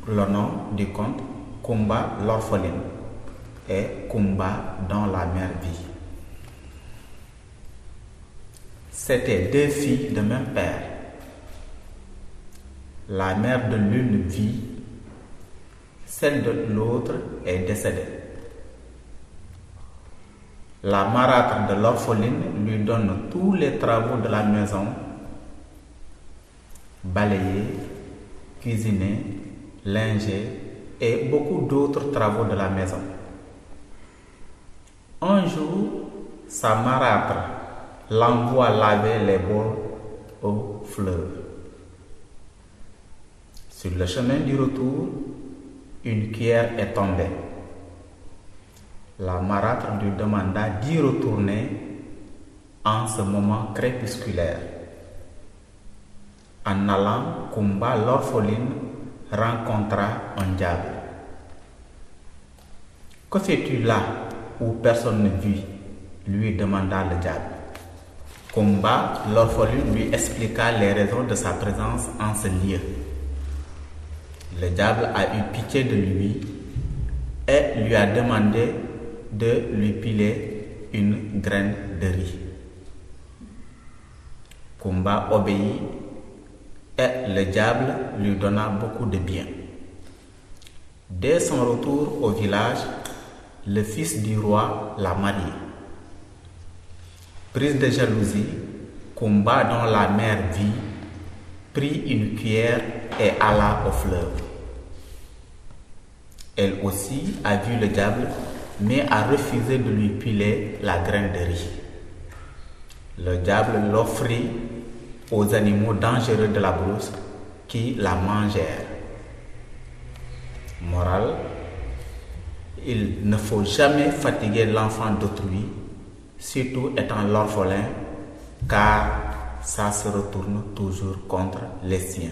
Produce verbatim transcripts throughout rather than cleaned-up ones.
le nom du conte Kumba l'orpheline et Kumba dont la mère vit. C'étaient deux filles de même père. La mère de l'une vit, celle de l'autre est décédée. La marâtre de l'orpheline lui donne tous les travaux de la maison, balayer, cuisiner, linger et beaucoup d'autres travaux de la maison. Un jour, sa marâtre l'envoie laver les bols au fleuve. Sur le chemin du retour, une cuillère est tombée. La marâtre lui demanda d'y retourner en ce moment crépusculaire. En allant, Kumba l'orpheline rencontra un diable. « Que fais-tu là où personne ne vit ?» lui demanda le diable. Kumba l'orpheline lui expliqua les raisons de sa présence en ce lieu. Le diable a eu pitié de lui et lui a demandé de lui piler une graine de riz. Kumba obéit et le diable lui donna beaucoup de biens. Dès son retour au village, le fils du roi l'a mariée. Prise de jalousie, Kumba dont la mère vit, prit une cuillère et alla au fleuve. Elle aussi a vu le diable, mais a refusé de lui piler la graine de riz. Le diable l'offrit aux animaux dangereux de la brousse qui la mangèrent. Morale, il ne faut jamais fatiguer l'enfant d'autrui, surtout étant l'orphelin, car ça se retourne toujours contre les siens.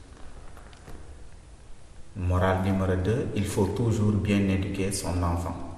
Morale numéro deux, il faut toujours bien éduquer son enfant.